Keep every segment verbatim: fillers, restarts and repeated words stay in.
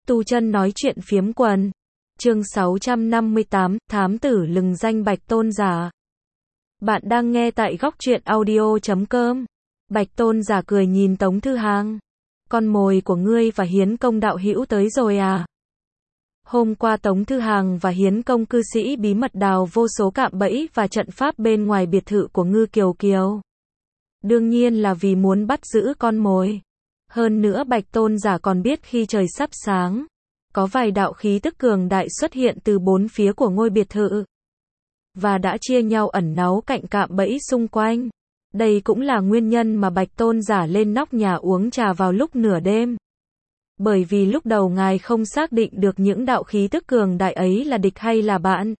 Tu Chân nói chuyện phiếm quần. Chương sáu trăm năm mươi tám, thám tử lừng danh Bạch Tôn Giả. Bạn đang nghe tại góc truyện audio chấm com. Bạch Tôn Giả cười nhìn Tống Thư Hàng. Con mồi của ngươi và Hiến Công đạo hữu tới rồi à? Hôm qua Tống Thư Hàng và Hiến Công cư sĩ bí mật đào vô số cạm bẫy và trận pháp bên ngoài biệt thự của Ngư Kiều Kiều. Đương nhiên là vì muốn bắt giữ con mồi. Hơn nữa Bạch Tôn Giả còn biết khi trời sắp sáng, có vài đạo khí tức cường đại xuất hiện từ bốn phía của ngôi biệt thự, và đã chia nhau ẩn náu cạnh cạm bẫy xung quanh. Đây cũng là nguyên nhân mà Bạch Tôn Giả lên nóc nhà uống trà vào lúc nửa đêm. Bởi vì lúc đầu ngài không xác định được những đạo khí tức cường đại ấy là địch hay là bạn.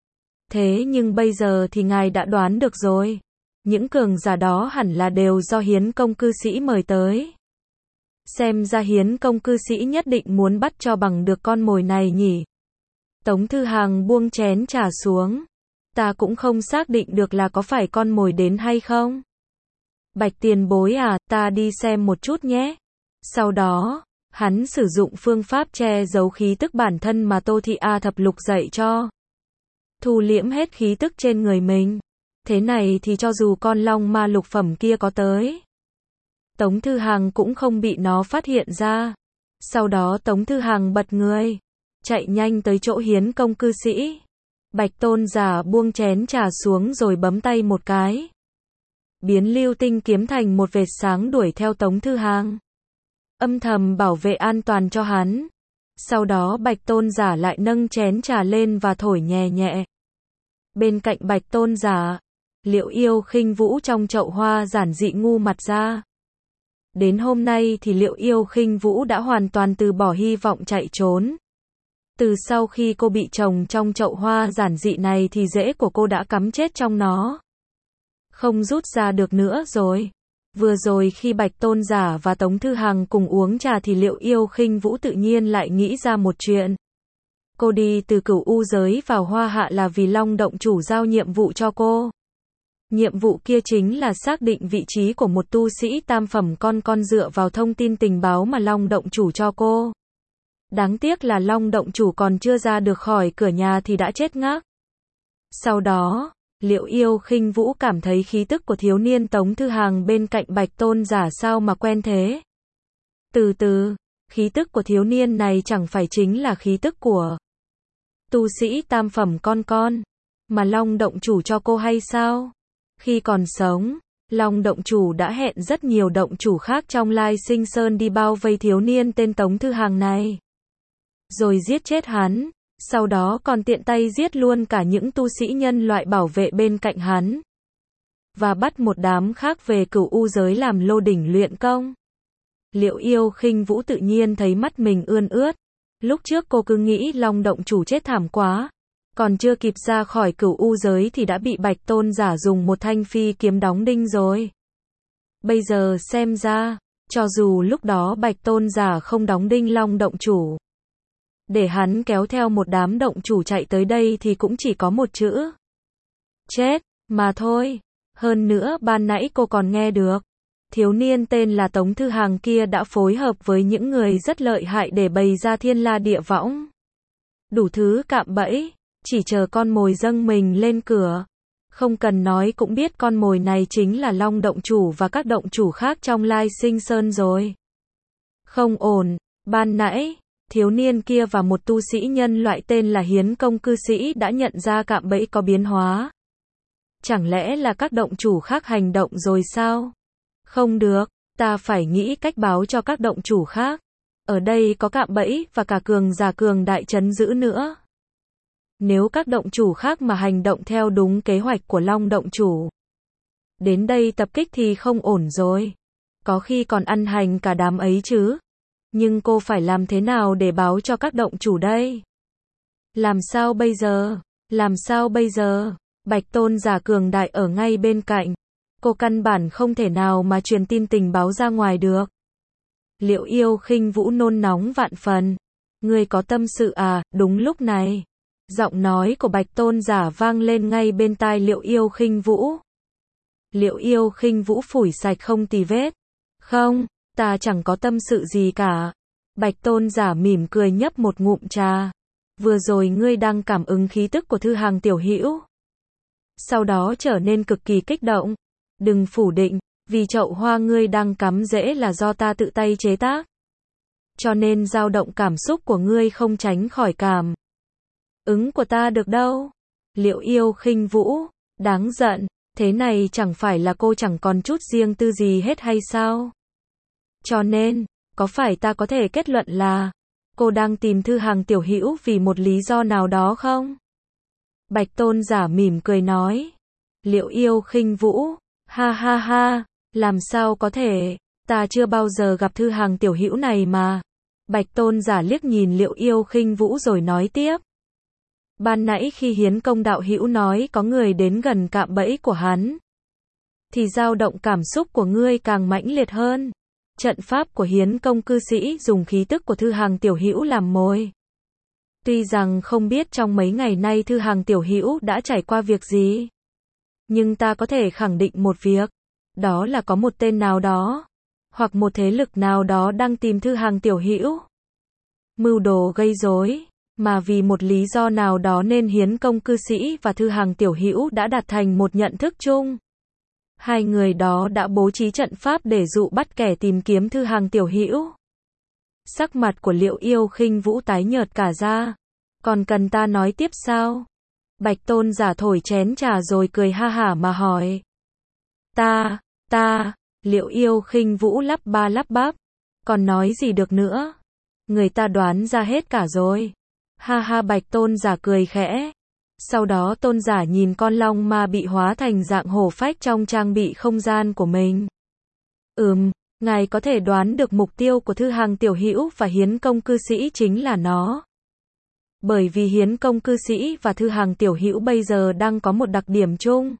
Thế nhưng bây giờ thì ngài đã đoán được rồi. Những cường giả đó hẳn là đều do Hiến Công cư sĩ mời tới. Xem ra Hiến Công cư sĩ nhất định muốn bắt cho bằng được con mồi này nhỉ. Tống Thư Hàng buông chén trà xuống. Ta cũng không xác định được là có phải con mồi đến hay không. Bạch tiền bối à, ta đi xem một chút nhé. Sau đó, hắn sử dụng phương pháp che giấu khí tức bản thân mà Tô Thị A Thập Lục dạy cho. Thu liễm hết khí tức trên người mình. Thế này thì cho dù con long ma lục phẩm kia có tới, Tống Thư Hàng cũng không bị nó phát hiện ra. Sau đó Tống Thư Hàng bật người, chạy nhanh tới chỗ Hiến Công cư sĩ. Bạch Tôn Giả buông chén trà xuống rồi bấm tay một cái, biến lưu tinh kiếm thành một vệt sáng đuổi theo Tống Thư Hàng, âm thầm bảo vệ an toàn cho hắn. Sau đó Bạch Tôn Giả lại nâng chén trà lên và thổi nhẹ nhẹ. Bên cạnh Bạch Tôn Giả, Liệu Yêu Khinh Vũ trong chậu hoa giản dị ngu mặt ra. Đến hôm nay thì Liệu Yêu Khinh Vũ đã hoàn toàn từ bỏ hy vọng chạy trốn. Từ sau khi cô bị trồng trong chậu hoa giản dị này thì rễ của cô đã cắm chết trong nó, không rút ra được nữa rồi. Vừa rồi khi Bạch Tôn Giả và Tống Thư Hàng cùng uống trà thì Liệu Yêu Khinh Vũ tự nhiên lại nghĩ ra một chuyện. Cô đi từ Cửu U giới vào Hoa Hạ là vì Long Động Chủ giao nhiệm vụ cho cô. Nhiệm vụ kia chính là xác định vị trí của một tu sĩ tam phẩm con con dựa vào thông tin tình báo mà Long Động Chủ cho cô. Đáng tiếc là Long Động Chủ còn chưa ra được khỏi cửa nhà thì đã chết ngác. Sau đó, Liệu Yêu Khinh Vũ cảm thấy khí tức của thiếu niên Tống Thư Hàng bên cạnh Bạch Tôn Giả sao mà quen thế. Từ từ, khí tức của thiếu niên này chẳng phải chính là khí tức của tu sĩ tam phẩm con con mà Long Động Chủ cho cô hay sao? Khi còn sống, Long Động Chủ đã hẹn rất nhiều động chủ khác trong Lai Sinh Sơn đi bao vây thiếu niên tên Tống Thư Hàng này, rồi giết chết hắn, sau đó còn tiện tay giết luôn cả những tu sĩ nhân loại bảo vệ bên cạnh hắn, và bắt một đám khác về Cửu U giới làm lô đỉnh luyện công. Liệu Yêu Khinh Vũ tự nhiên thấy mắt mình ươn ướt. Lúc trước cô cứ nghĩ Long Động Chủ chết thảm quá, còn chưa kịp ra khỏi Cửu U giới thì đã bị Bạch Tôn Giả dùng một thanh phi kiếm đóng đinh rồi. Bây giờ xem ra, cho dù lúc đó Bạch Tôn Giả không đóng đinh Long Động Chủ, để hắn kéo theo một đám động chủ chạy tới đây thì cũng chỉ có một chữ: chết, mà thôi. Hơn nữa ban nãy cô còn nghe được, thiếu niên tên là Tống Thư Hàng kia đã phối hợp với những người rất lợi hại để bày ra thiên la địa võng, đủ thứ cạm bẫy, chỉ chờ con mồi dâng mình lên cửa. Không cần nói cũng biết con mồi này chính là Long Động Chủ và các động chủ khác trong Lai Sinh Sơn rồi. Không ổn, ban nãy, thiếu niên kia và một tu sĩ nhân loại tên là Hiến Công cư sĩ đã nhận ra cạm bẫy có biến hóa. Chẳng lẽ là các động chủ khác hành động rồi sao? Không được, ta phải nghĩ cách báo cho các động chủ khác. Ở đây có cạm bẫy và cả cường giả cường đại trấn giữ nữa. Nếu các động chủ khác mà hành động theo đúng kế hoạch của Long Động Chủ đến đây tập kích thì không ổn rồi. Có khi còn ăn hành cả đám ấy chứ. Nhưng cô phải làm thế nào để báo cho các động chủ đây? Làm sao bây giờ? Làm sao bây giờ? Bạch Tôn Giả cường đại ở ngay bên cạnh. Cô căn bản không thể nào mà truyền tin tình báo ra ngoài được. Liệu Yêu Khinh Vũ nôn nóng vạn phần. Ngươi có tâm sự à? Đúng lúc này, giọng nói của Bạch Tôn Giả vang lên ngay bên tai Liệu Yêu Khinh Vũ. Liệu Yêu Khinh Vũ phủi sạch không tì vết. Không, ta chẳng có tâm sự gì cả. Bạch tôn giả mỉm cười nhấp một ngụm trà. Vừa rồi ngươi đang cảm ứng khí tức của Thư Hàng tiểu hữu. Sau đó trở nên cực kỳ kích động. Đừng phủ định, vì chậu hoa ngươi đang cắm rễ là do ta tự tay chế tác. Cho nên dao động cảm xúc của ngươi không tránh khỏi cảm ứng của ta được đâu. Liệu Yêu khinh vũ, đáng giận, thế này chẳng phải là cô chẳng còn chút riêng tư gì hết hay sao? Cho nên, có phải ta có thể kết luận là cô đang tìm Thư Hàng tiểu hữu vì một lý do nào đó không? Bạch tôn giả mỉm cười nói. Liệu Yêu khinh vũ, ha ha ha, làm sao có thể, ta chưa bao giờ gặp Thư Hàng tiểu hữu này mà. Bạch tôn giả liếc nhìn Liệu Yêu khinh vũ rồi nói tiếp. Ban nãy khi Hiến Công đạo hữu nói có người đến gần cạm bẫy của hắn, thì dao động cảm xúc của ngươi càng mãnh liệt hơn. Trận pháp của Hiến Công cư sĩ dùng khí tức của Thư Hàng tiểu hữu làm mồi. Tuy rằng không biết trong mấy ngày nay Thư Hàng tiểu hữu đã trải qua việc gì, nhưng ta có thể khẳng định một việc, đó là có một tên nào đó, hoặc một thế lực nào đó đang tìm Thư Hàng tiểu hữu, mưu đồ gây rối, mà vì một lý do nào đó nên Hiến Công cư sĩ và Thư Hàng tiểu hữu đã đạt thành một nhận thức chung. Hai người đó đã bố trí trận pháp để dụ bắt kẻ tìm kiếm Thư Hàng tiểu hữu. Sắc mặt của Liệu Yêu khinh vũ tái nhợt cả ra. Còn cần ta nói tiếp sao? Bạch tôn giả thổi chén trà rồi cười ha hả mà hỏi. Ta, ta, Liệu Yêu khinh vũ lắp ba lắp bắp. Còn nói gì được nữa? Người ta đoán ra hết cả rồi. Ha ha, Bạch tôn giả cười khẽ. Sau đó tôn giả nhìn con long ma bị hóa thành dạng hổ phách trong trang bị không gian của mình. Ừm, ngài có thể đoán được mục tiêu của Thư Hàng tiểu hữu và Hiến Công cư sĩ chính là nó. Bởi vì Hiến Công cư sĩ và Thư Hàng tiểu hữu bây giờ đang có một đặc điểm chung.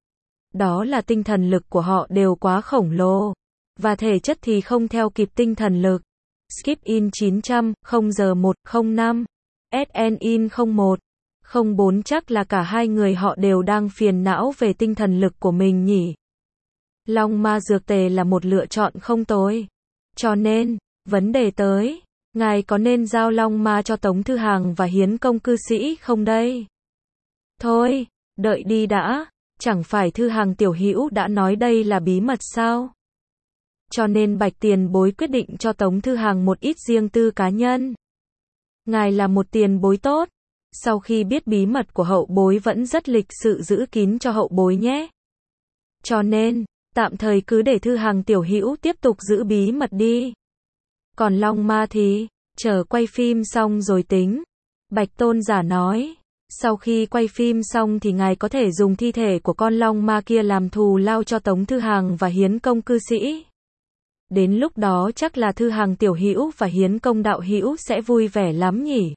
Đó là tinh thần lực của họ đều quá khổng lồ. Và thể chất thì không theo kịp tinh thần lực. Skip in chín trăm, không giờ một không năm. ét en in không một, không bốn chắc là cả hai người họ đều đang phiền não về tinh thần lực của mình nhỉ. Long ma dược tề là một lựa chọn không tồi. Cho nên, vấn đề tới, ngài có nên giao long ma cho Tống Thư Hàng và Hiến Công cư sĩ không đây? Thôi, đợi đi đã, chẳng phải Thư Hàng tiểu hữu đã nói đây là bí mật sao? Cho nên Bạch tiền bối quyết định cho Tống Thư Hàng một ít riêng tư cá nhân. Ngài là một tiền bối tốt, sau khi biết bí mật của hậu bối vẫn rất lịch sự giữ kín cho hậu bối nhé. Cho nên, tạm thời cứ để Thư Hàng tiểu hữu tiếp tục giữ bí mật đi. Còn long ma thì, chờ quay phim xong rồi tính. Bạch tôn giả nói, sau khi quay phim xong thì ngài có thể dùng thi thể của con long ma kia làm thù lao cho Tống Thư Hàng và Hiến Công cư sĩ. Đến lúc đó chắc là Thư Hàng tiểu hữu và Hiến Công đạo hữu sẽ vui vẻ lắm nhỉ.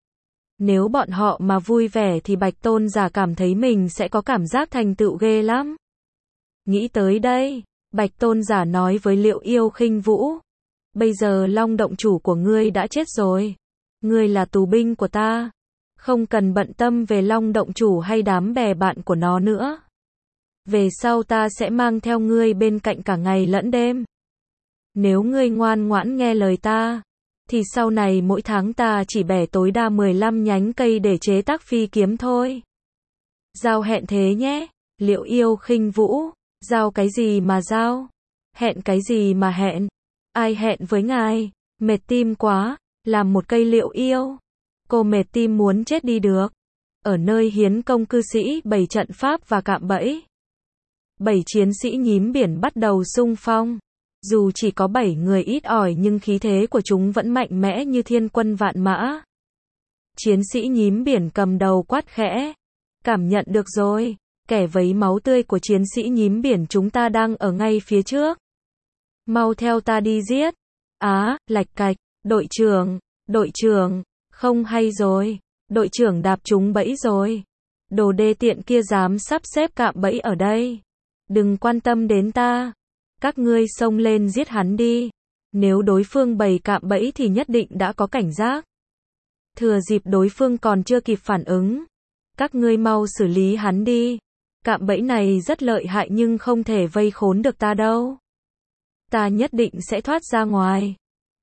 Nếu bọn họ mà vui vẻ thì Bạch tôn giả cảm thấy mình sẽ có cảm giác thành tựu ghê lắm. Nghĩ tới đây, Bạch tôn giả nói với Liệu Yêu khinh vũ. Bây giờ Long động chủ của ngươi đã chết rồi. Ngươi là tù binh của ta. Không cần bận tâm về Long động chủ hay đám bè bạn của nó nữa. Về sau ta sẽ mang theo ngươi bên cạnh cả ngày lẫn đêm. Nếu ngươi ngoan ngoãn nghe lời ta, thì sau này mỗi tháng ta chỉ bẻ tối đa mười lăm nhánh cây để chế tác phi kiếm thôi. Giao hẹn thế nhé. Liệu Yêu khinh vũ. Giao cái gì mà giao? Hẹn cái gì mà hẹn? Ai hẹn với ngài? Mệt tim quá. Làm một cây Liệu Yêu. Cô mệt tim muốn chết đi được. Ở nơi Hiến Công cư sĩ bày trận pháp và cạm bẫy, bảy chiến sĩ nhím biển bắt đầu xung phong. Dù chỉ có bảy người ít ỏi nhưng khí thế của chúng vẫn mạnh mẽ như thiên quân vạn mã. Chiến sĩ nhím biển cầm đầu quát khẽ. Cảm nhận được rồi, kẻ vấy máu tươi của chiến sĩ nhím biển chúng ta đang ở ngay phía trước. Mau theo ta đi giết. Á, lạch cạch, đội trưởng, đội trưởng, không hay rồi, đội trưởng đạp trúng bẫy rồi. Đồ đê tiện kia dám sắp xếp cạm bẫy ở đây. Đừng quan tâm đến ta. Các ngươi xông lên giết hắn đi. Nếu đối phương bày cạm bẫy thì nhất định đã có cảnh giác. Thừa dịp đối phương còn chưa kịp phản ứng, các ngươi mau xử lý hắn đi. Cạm bẫy này rất lợi hại nhưng không thể vây khốn được ta đâu. Ta nhất định sẽ thoát ra ngoài.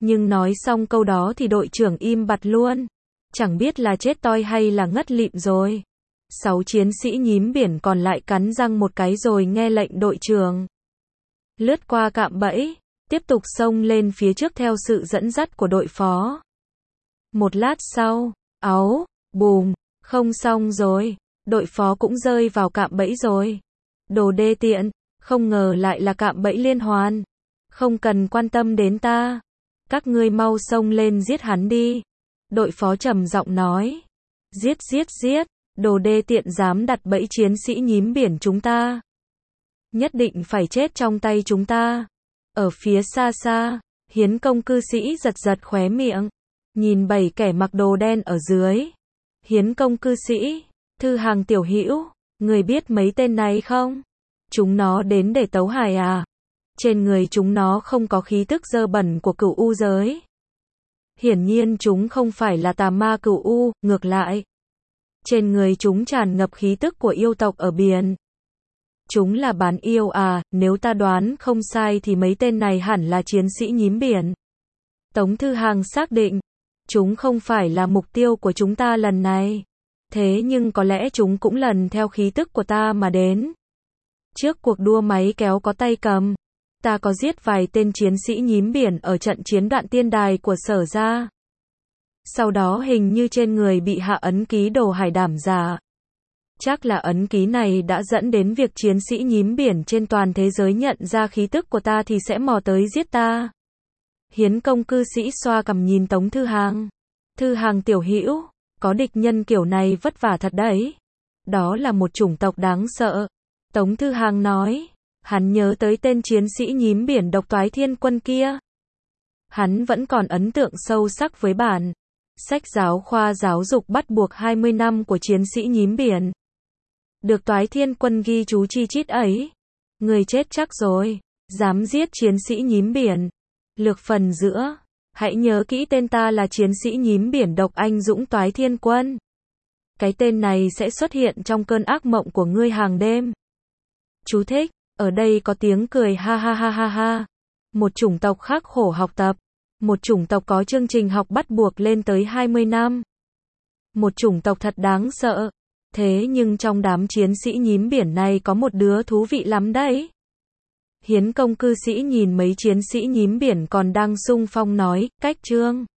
Nhưng nói xong câu đó thì đội trưởng im bặt luôn. Chẳng biết là chết toi hay là ngất lịm rồi. Sáu chiến sĩ nhím biển còn lại cắn răng một cái rồi nghe lệnh đội trưởng. Lướt qua cạm bẫy, tiếp tục xông lên phía trước theo sự dẫn dắt của đội phó. Một lát sau, áu, bùm, không xong rồi, đội phó cũng rơi vào cạm bẫy rồi. Đồ đê tiện, không ngờ lại là cạm bẫy liên hoàn. Không cần quan tâm đến ta. Các ngươi mau xông lên giết hắn đi. Đội phó trầm giọng nói. Giết giết giết, đồ đê tiện dám đặt bẫy chiến sĩ nhím biển chúng ta. Nhất định phải chết trong tay chúng ta. Ở phía xa xa, Hiến công cư sĩ giật giật khóe miệng. Nhìn bảy kẻ mặc đồ đen ở dưới. Hiến công cư sĩ, Thư Hàng tiểu hữu, người biết mấy tên này không? Chúng nó đến để tấu hài à? Trên người chúng nó không có khí tức dơ bẩn của cửu u giới. Hiển nhiên chúng không phải là tà ma cửu u, ngược lại. Trên người chúng tràn ngập khí tức của yêu tộc ở biển. Chúng là bán yêu à, nếu ta đoán không sai thì mấy tên này hẳn là chiến sĩ nhím biển. Tống Thư Hàng xác định, chúng không phải là mục tiêu của chúng ta lần này. Thế nhưng có lẽ chúng cũng lần theo khí tức của ta mà đến. Trước cuộc đua máy kéo có tay cầm, ta có giết vài tên chiến sĩ nhím biển ở trận chiến đoạn tiên đài của Sở gia. Sau đó hình như trên người bị hạ ấn ký đồ hải đảm giả. Chắc là ấn ký này đã dẫn đến việc chiến sĩ nhím biển trên toàn thế giới nhận ra khí tức của ta thì sẽ mò tới giết ta. Hiến công cư sĩ xoa cằm nhìn Tống Thư Hàng. Thư Hàng tiểu hữu, có địch nhân kiểu này vất vả thật đấy. Đó là một chủng tộc đáng sợ. Tống Thư Hàng nói. Hắn nhớ tới tên chiến sĩ nhím biển độc toái thiên quân kia. Hắn vẫn còn ấn tượng sâu sắc với bản sách giáo khoa giáo dục bắt buộc hai mươi năm của chiến sĩ nhím biển. Được toái thiên quân ghi chú chi chít ấy. Người chết chắc rồi, dám giết chiến sĩ nhím biển. Lược phần giữa, hãy nhớ kỹ tên ta là chiến sĩ nhím biển độc anh dũng toái thiên quân. Cái tên này sẽ xuất hiện trong cơn ác mộng của ngươi hàng đêm. Chú thích, ở đây có tiếng cười ha ha ha ha ha. Một chủng tộc khắc khổ học tập. Một chủng tộc có chương trình học bắt buộc lên tới hai mươi năm. Một chủng tộc thật đáng sợ. Thế nhưng trong đám chiến sĩ nhím biển này có một đứa thú vị lắm đấy. Hiến công cư sĩ nhìn mấy chiến sĩ nhím biển còn đang xung phong nói, cách trương.